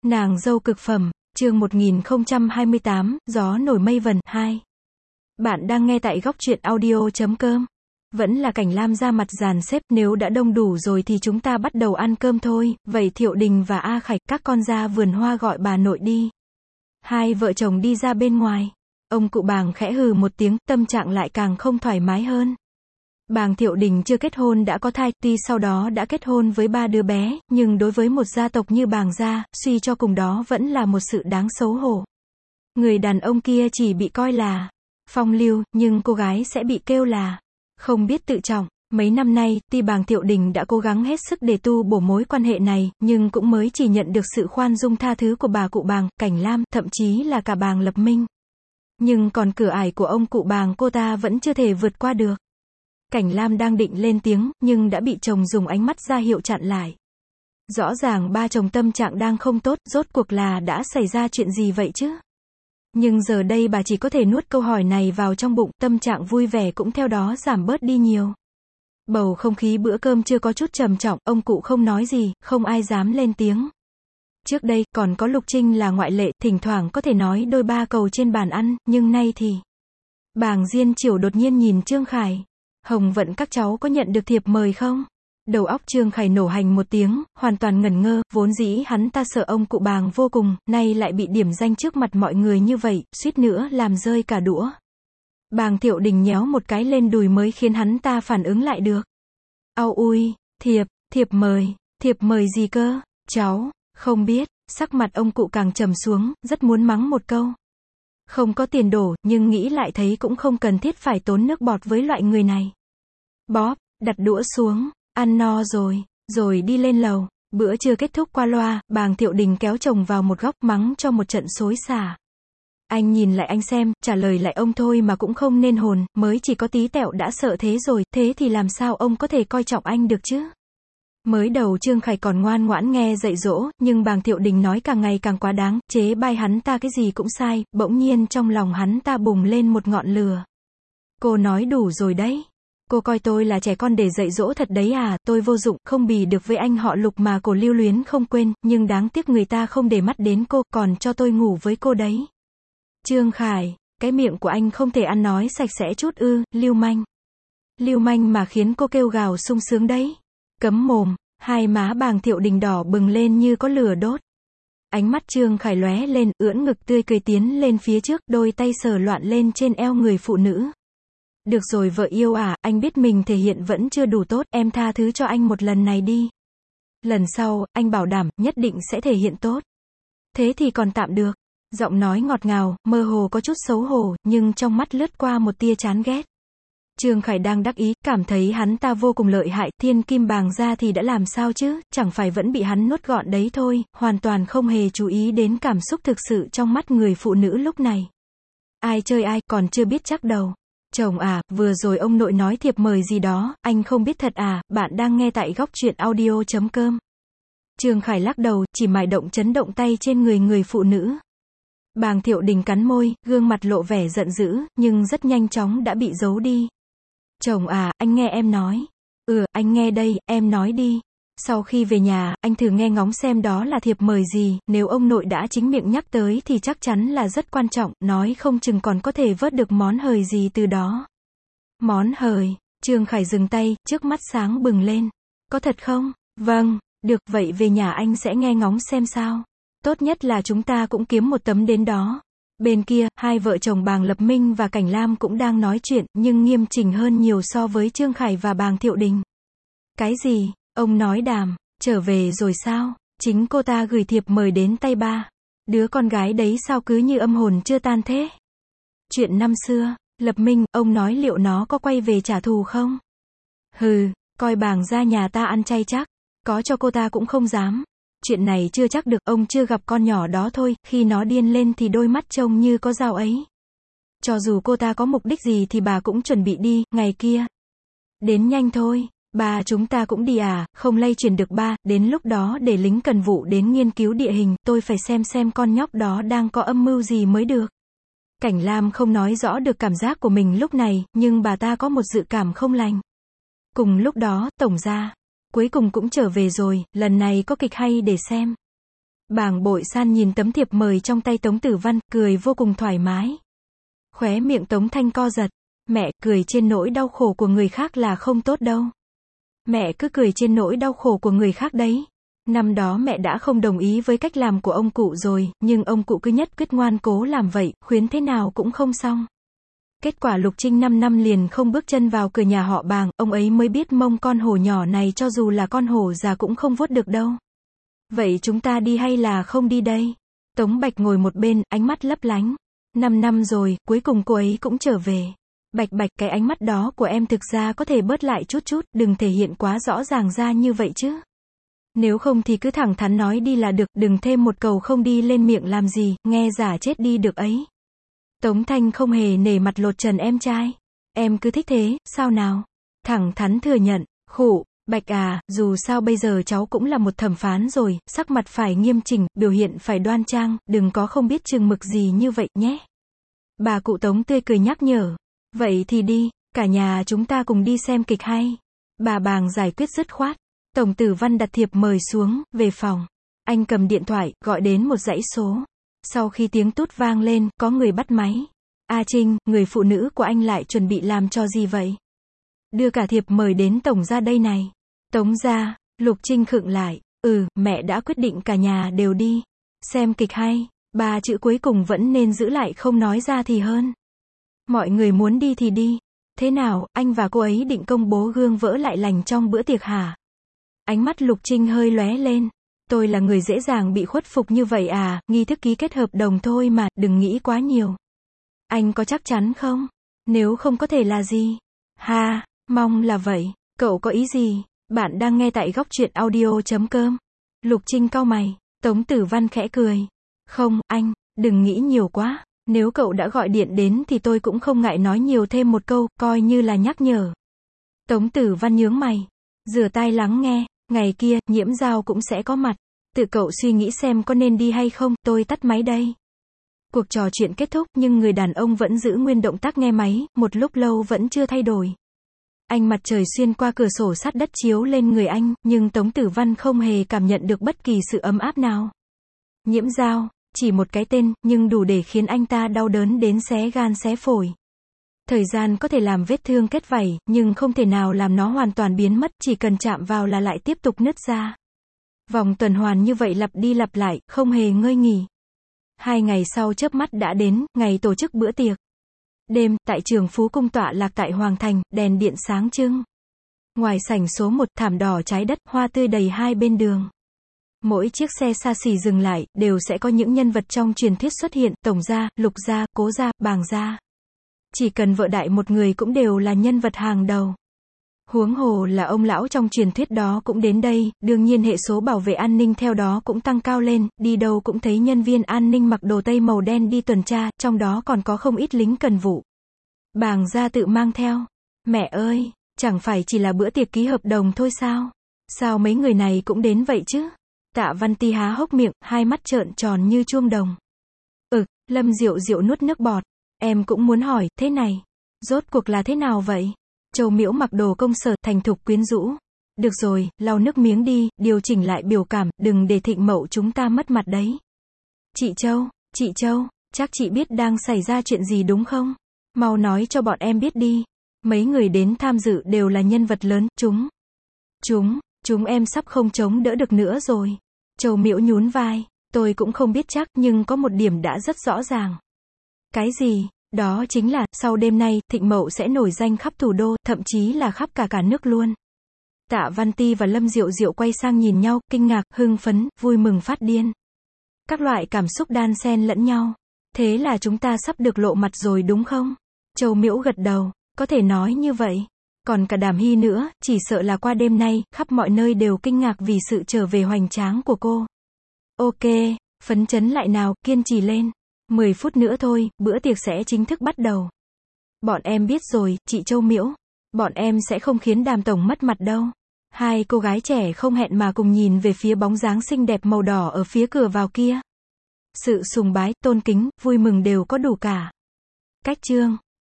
Nàng dâu cực phẩm, chương 1028, gió nổi mây vần, 2. Bạn đang nghe tại góc truyện audio.com. Vẫn là Cảnh Lam ra mặt dàn xếp, nếu đã đông đủ rồi thì chúng ta bắt đầu ăn cơm thôi, vậy Thiệu Đình và A Khạch, các con ra vườn hoa gọi bà nội đi. Hai vợ chồng đi ra bên ngoài. Ông cụ Bàng khẽ hừ một tiếng, tâm trạng lại càng không thoải mái hơn. Bàng Thiệu Đình chưa kết hôn đã có thai, tuy sau đó đã kết hôn với 3 đứa bé, nhưng đối với một gia tộc như Bàng gia, suy cho cùng đó vẫn là một sự đáng xấu hổ. Người đàn ông kia chỉ bị coi là phong lưu, nhưng cô gái sẽ bị kêu là không biết tự trọng. Mấy năm nay, tuy Bàng Thiệu Đình đã cố gắng hết sức để tu bổ mối quan hệ này, nhưng cũng mới chỉ nhận được sự khoan dung tha thứ của bà cụ Bàng, Cảnh Lam, thậm chí là cả Bàng Lập Minh. Nhưng còn cửa ải của ông cụ Bàng cô ta vẫn chưa thể vượt qua được. Cảnh Lam đang định lên tiếng, nhưng đã bị chồng dùng ánh mắt ra hiệu chặn lại. Rõ ràng ba chồng tâm trạng đang không tốt, rốt cuộc là đã xảy ra chuyện gì vậy chứ? Nhưng giờ đây bà chỉ có thể nuốt câu hỏi này vào trong bụng, tâm trạng vui vẻ cũng theo đó giảm bớt đi nhiều. Bầu không khí bữa cơm chưa có chút trầm trọng, ông cụ không nói gì, không ai dám lên tiếng. Trước đây, còn có Lục Trinh là ngoại lệ, thỉnh thoảng có thể nói đôi ba câu trên bàn ăn, nhưng nay thì... Bàng Diên Chiểu đột nhiên nhìn Trương Khải. Hồng Vận các cháu có nhận được thiệp mời không? Đầu óc Trương Khải nổ hành một tiếng, hoàn toàn ngẩn ngơ, vốn dĩ hắn ta sợ ông cụ Bàng vô cùng, nay lại bị điểm danh trước mặt mọi người như vậy, suýt nữa làm rơi cả đũa. Bàng Thiệu Đình nhéo một cái lên đùi mới khiến hắn ta phản ứng lại được. Au ui, thiệp mời gì cơ? Cháu, không biết, sắc mặt ông cụ càng trầm xuống, rất muốn mắng một câu. Không có tiền đổ, nhưng nghĩ lại thấy cũng không cần thiết phải tốn nước bọt với loại người này. Bóp, đặt đũa xuống, ăn no rồi đi lên lầu. Bữa trưa kết thúc qua loa, Bàng Thiệu Đình kéo chồng vào một góc mắng cho một trận xối xả. Anh nhìn lại anh xem, trả lời lại ông thôi mà cũng không nên hồn, mới chỉ có tí tẹo đã sợ thế rồi, thế thì làm sao ông có thể coi trọng anh được chứ? Mới đầu Trương Khải còn ngoan ngoãn nghe dạy dỗ, nhưng Bàng Thiệu Đình nói càng ngày càng quá đáng, chế bai hắn ta cái gì cũng sai, bỗng nhiên trong lòng hắn ta bùng lên một ngọn lửa. Cô nói đủ rồi đấy. Cô coi tôi là trẻ con để dạy dỗ thật đấy à, tôi vô dụng, không bì được với anh họ Lục mà cô lưu luyến không quên, nhưng đáng tiếc người ta không để mắt đến cô, còn cho tôi ngủ với cô đấy. Trương Khải, cái miệng của anh không thể ăn nói sạch sẽ chút ư, lưu manh. Lưu manh mà khiến cô kêu gào sung sướng đấy. Cấm mồm, hai má Bàng Thiệu Đình đỏ bừng lên như có lửa đốt. Ánh mắt Trương Khải lóe lên, ưỡn ngực tươi cười tiến lên phía trước, đôi tay sờ loạn lên trên eo người phụ nữ. Được rồi vợ yêu à, anh biết mình thể hiện vẫn chưa đủ tốt, em tha thứ cho anh một lần này đi. Lần sau, anh bảo đảm, nhất định sẽ thể hiện tốt. Thế thì còn tạm được. Giọng nói ngọt ngào, mơ hồ có chút xấu hổ, nhưng trong mắt lướt qua một tia chán ghét. Trương Khải đang đắc ý, cảm thấy hắn ta vô cùng lợi hại, thiên kim Bàng gia thì đã làm sao chứ, chẳng phải vẫn bị hắn nuốt gọn đấy thôi, hoàn toàn không hề chú ý đến cảm xúc thực sự trong mắt người phụ nữ lúc này. Ai chơi ai, còn chưa biết chắc đầu. Chồng à, vừa rồi ông nội nói thiệp mời gì đó, anh không biết thật à, bạn đang nghe tại góc truyện audio.com. Trương Khải lắc đầu, chỉ mải động chấn động tay trên người phụ nữ. Bàng Thiệu Đình cắn môi, gương mặt lộ vẻ giận dữ, nhưng rất nhanh chóng đã bị giấu đi. Chồng à, anh nghe em nói. Anh nghe đây, em nói đi. Sau khi về nhà, anh thử nghe ngóng xem đó là thiệp mời gì, nếu ông nội đã chính miệng nhắc tới thì chắc chắn là rất quan trọng, nói không chừng còn có thể vớt được món hời gì từ đó. Món hời, Trương Khải dừng tay, trước mắt sáng bừng lên. Có thật không? Vâng, được, vậy về nhà anh sẽ nghe ngóng xem sao. Tốt nhất là chúng ta cũng kiếm một tấm đến đó. Bên kia, hai vợ chồng Bàng Lập Minh và Cảnh Lam cũng đang nói chuyện, nhưng nghiêm chỉnh hơn nhiều so với Trương Khải và Bàng Thiệu Đình. Cái gì? Ông nói Đàm, trở về rồi sao? Chính cô ta gửi thiệp mời đến tay ba. Đứa con gái đấy sao cứ như âm hồn chưa tan thế? Chuyện năm xưa, Lập Minh, ông nói liệu nó có quay về trả thù không? Hừ, coi Bàng ra nhà ta ăn chay chắc, có cho cô ta cũng không dám. Chuyện này chưa chắc được, ông chưa gặp con nhỏ đó thôi, khi nó điên lên thì đôi mắt trông như có dao ấy. Cho dù cô ta có mục đích gì thì bà cũng chuẩn bị đi, ngày kia. Đến nhanh thôi, bà chúng ta cũng đi à, không lay chuyển được ba, đến lúc đó để lính cần vụ đến nghiên cứu địa hình, tôi phải xem con nhóc đó đang có âm mưu gì mới được. Cảnh Lam không nói rõ được cảm giác của mình lúc này, nhưng bà ta có một dự cảm không lành. Cùng lúc đó, tổng gia cuối cùng cũng trở về rồi, lần này có kịch hay để xem. Bàng Bội San nhìn tấm thiệp mời trong tay Tống Tử Văn, cười vô cùng thoải mái. Khóe miệng Tống Thanh co giật. Mẹ, cười trên nỗi đau khổ của người khác là không tốt đâu. Mẹ cứ cười trên nỗi đau khổ của người khác đấy. Năm đó mẹ đã không đồng ý với cách làm của ông cụ rồi, nhưng ông cụ cứ nhất quyết ngoan cố làm vậy, khuyến thế nào cũng không xong. Kết quả Lục Trinh 5 năm liền không bước chân vào cửa nhà họ Bàng, ông ấy mới biết mông con hổ nhỏ này cho dù là con hổ già cũng không vuốt được đâu. Vậy chúng ta đi hay là không đi đây? Tống Bạch ngồi một bên, ánh mắt lấp lánh. 5 năm rồi, cuối cùng cô ấy cũng trở về. Bạch Bạch, cái ánh mắt đó của em thực ra có thể bớt lại chút chút, đừng thể hiện quá rõ ràng ra như vậy chứ. Nếu không thì cứ thẳng thắn nói đi là được, đừng thêm một câu không đi lên miệng làm gì, nghe giả chết đi được ấy. Tống Thanh không hề nể mặt lột trần em trai. Em cứ thích thế, sao nào? Thẳng thắn thừa nhận, khụ, Bạch à, dù sao bây giờ cháu cũng là một thẩm phán rồi, sắc mặt phải nghiêm chỉnh, biểu hiện phải đoan trang, đừng có không biết chừng mực gì như vậy nhé. Bà cụ Tống tươi cười nhắc nhở. Vậy thì đi, cả nhà chúng ta cùng đi xem kịch hay. Bà Bàng giải quyết dứt khoát. Tổng Tử Văn đặt thiệp mời xuống, về phòng. Anh cầm điện thoại, gọi đến một dãy số. Sau khi tiếng tút vang lên, có người bắt máy. A Trinh, người phụ nữ của anh lại chuẩn bị làm trò gì vậy? Đưa cả thiệp mời đến tổng gia đây này. Tống gia, Lục Trinh khựng lại. Mẹ đã quyết định cả nhà đều đi. Xem kịch hay, 3 chữ cuối cùng vẫn nên giữ lại không nói ra thì hơn. Mọi người muốn đi thì đi. Thế nào, anh và cô ấy định công bố gương vỡ lại lành trong bữa tiệc hả? Ánh mắt Lục Trinh hơi lóe lên. Tôi là người dễ dàng bị khuất phục như vậy à, nghi thức ký kết hợp đồng thôi mà, đừng nghĩ quá nhiều. Anh có chắc chắn không? Nếu không có thể là gì? Ha, mong là vậy. Cậu có ý gì? Bạn đang nghe tại góc truyện audio.com. Lục Trinh cau mày. Tống Tử Văn khẽ cười. Không, anh, đừng nghĩ nhiều quá. Nếu cậu đã gọi điện đến thì tôi cũng không ngại nói nhiều thêm một câu, coi như là nhắc nhở. Tống Tử Văn nhướng mày. Rửa tai lắng nghe, ngày kia, Nhiễm Giao cũng sẽ có mặt. Tự cậu suy nghĩ xem có nên đi hay không, tôi tắt máy đây. Cuộc trò chuyện kết thúc nhưng người đàn ông vẫn giữ nguyên động tác nghe máy, một lúc lâu vẫn chưa thay đổi. Ánh mặt trời xuyên qua cửa sổ sắt đất chiếu lên người anh, nhưng Tống Tử Văn không hề cảm nhận được bất kỳ sự ấm áp nào. Nhiễm Giao, chỉ một cái tên, nhưng đủ để khiến anh ta đau đớn đến xé gan xé phổi. Thời gian có thể làm vết thương kết vảy, nhưng không thể nào làm nó hoàn toàn biến mất, chỉ cần chạm vào là lại tiếp tục nứt ra. Vòng tuần hoàn như vậy lặp đi lặp lại, không hề ngơi nghỉ. 2 ngày sau chớp mắt đã đến, ngày tổ chức bữa tiệc. Đêm, tại trường Phú Cung tọa lạc tại Hoàng Thành, đèn điện sáng trưng. Ngoài sảnh số 1, thảm đỏ trái đất, hoa tươi đầy hai bên đường. Mỗi chiếc xe xa xỉ dừng lại, đều sẽ có những nhân vật trong truyền thuyết xuất hiện, Tổng gia, Lục gia, Cố gia, Bàng gia. Chỉ cần vợ đại một người cũng đều là nhân vật hàng đầu. Huống hồ là ông lão trong truyền thuyết đó cũng đến đây, đương nhiên hệ số bảo vệ an ninh theo đó cũng tăng cao lên, đi đâu cũng thấy nhân viên an ninh mặc đồ tây màu đen đi tuần tra, trong đó còn có không ít lính cần vụ. Bàng gia tự mang theo. Mẹ ơi, chẳng phải chỉ là bữa tiệc ký hợp đồng thôi sao? Sao mấy người này cũng đến vậy chứ? Tạ Văn Ti há hốc miệng, hai mắt trợn tròn như chuông đồng. Lâm Diệu Diệu nuốt nước bọt. Em cũng muốn hỏi, thế này, rốt cuộc là thế nào vậy? Châu Miễu mặc đồ công sở, thành thục quyến rũ. Được rồi, lau nước miếng đi, điều chỉnh lại biểu cảm, đừng để Thịnh Mậu chúng ta mất mặt đấy. Chị Châu, chắc chị biết đang xảy ra chuyện gì đúng không? Mau nói cho bọn em biết đi. Mấy người đến tham dự đều là nhân vật lớn, chúng em sắp không chống đỡ được nữa rồi. Châu Miễu nhún vai, tôi cũng không biết chắc, nhưng có một điểm đã rất rõ ràng. Cái gì? Đó chính là, sau đêm nay, Thịnh Mậu sẽ nổi danh khắp thủ đô, thậm chí là khắp cả nước luôn. Tạ Văn Ti và Lâm Diệu Diệu quay sang nhìn nhau, kinh ngạc, hưng phấn, vui mừng phát điên. Các loại cảm xúc đan xen lẫn nhau. Thế là chúng ta sắp được lộ mặt rồi đúng không? Châu Miễu gật đầu, có thể nói như vậy. Còn cả Đàm Hy nữa, chỉ sợ là qua đêm nay, khắp mọi nơi đều kinh ngạc vì sự trở về hoành tráng của cô. Ok, phấn chấn lại nào, kiên trì lên. 10 phút nữa thôi, bữa tiệc sẽ chính thức bắt đầu. Bọn em biết rồi, chị Châu Miễu. Bọn em sẽ không khiến Đàm tổng mất mặt đâu. Hai cô gái trẻ không hẹn mà cùng nhìn về phía bóng dáng xinh đẹp màu đỏ ở phía cửa vào kia. Sự sùng bái, tôn kính, vui mừng đều có đủ cả. Cách chương